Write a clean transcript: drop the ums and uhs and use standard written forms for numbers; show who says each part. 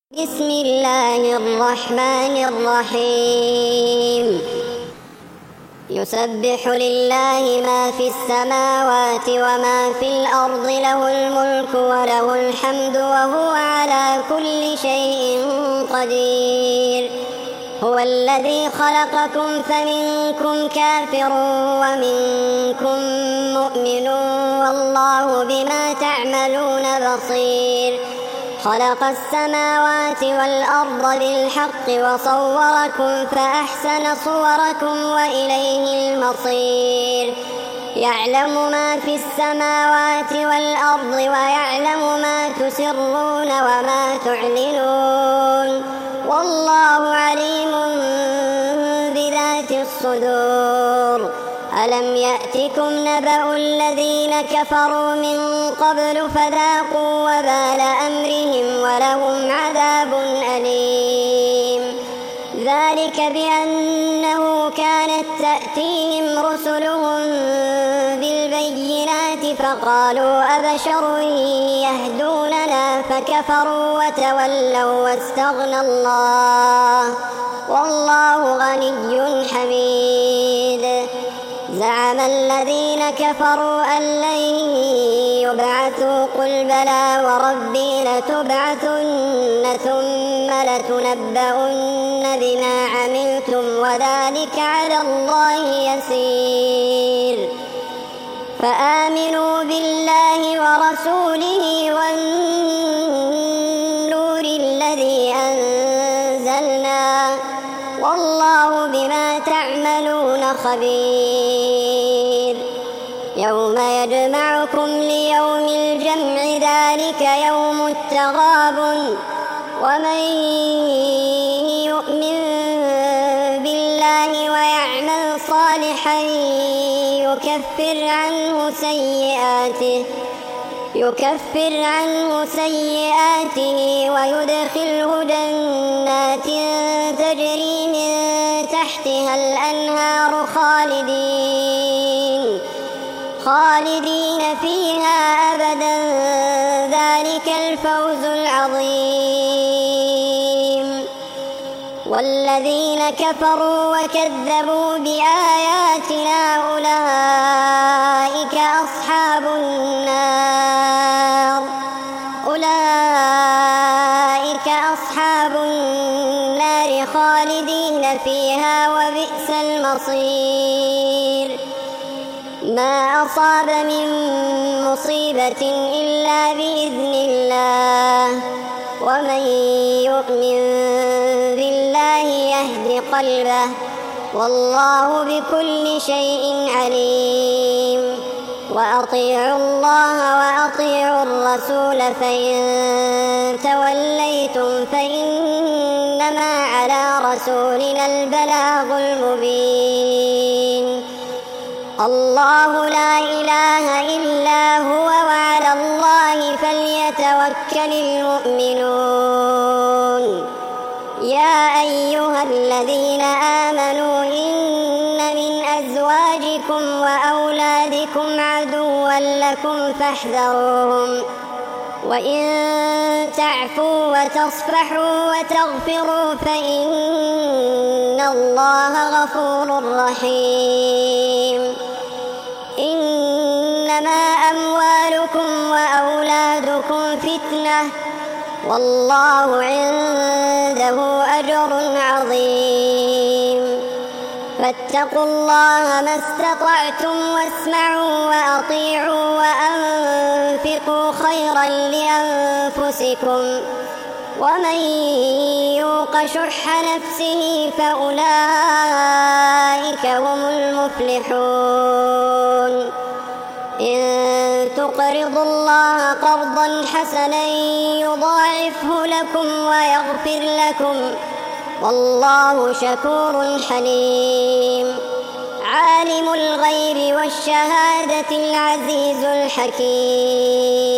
Speaker 1: بسم الله الرحمن الرحيم. يسبح لله ما في السماوات وما في الأرض، له الملك وله الحمد وهو على كل شيء قدير. هو الذي خلقكم فمنكم كافر ومنكم مؤمن، والله بما تعملون بصير. خلق السماوات والأرض بالحق وصوركم فأحسن صوركم وإليه المصير. يعلم ما في السماوات والأرض ويعلم ما تسرون وما تعلنون، والله عليم بذات الصدور. ألم يأتكم نبأ الذين كفروا من قبل فذاقوا وبال أمرهم ولهم عذاب أليم. ذلك بأنه كانت تأتيهم رسلهم بالبينات فقالوا أبشر يهدوننا فكفروا وتولوا واستغنى الله، والله غني حميد. زعم الذين كفروا أن لن يبعثوا، قل بلى وربي لتبعثن ثم لتنبؤن بما عملتم وذلك على الله يسير. فآمنوا بالله ورسوله والنور الذي أنزلنا، والله بما تعملون خبير. يوم يجمعكم ليوم الجمع، ذلك يوم التغابن. ومن يؤمن بالله ويعمل صالحا يكفر عنه سيئاته ويدخله جنات تجري من تحتها الأنهار خالدين فيها أبدا، ذلك الفوز العظيم. والذين كفروا وكذبوا بآياتنا أولئك أصحاب النار خالدين فيها وبئس المصير. ما أصاب من مصيبة إلا بإذن الله، ومن يؤمن بالله يهد قلبه، والله بكل شيء عليم. وأطيعوا الله وأطيعوا الرسول، فإن توليتم فإنما على رسولنا البلاغ المبين. الله لا إله إلا هو، وعلى الله فليتوكل المؤمنون. يا أيها الذين آمنوا إن من أزواجكم وأولادكم عدوا لكم فاحذروهم، وإن تعفوا وتصفحوا وتغفروا فإن الله غفور رحيم. إنما أموالكم وأولادكم فتنة، والله عنده أجر عظيم. فاتقوا الله ما استطعتم، واسمعوا وأطيعوا وأنفقوا خيرا لأنفسكم، ومن يوق شح نفسه فأولئك هم المفلحون. إن تقرضوا الله قرضا حسنا يضاعفه لكم ويغفر لكم، والله شكور حليم. عالم الغيب والشهادة العزيز الحكيم.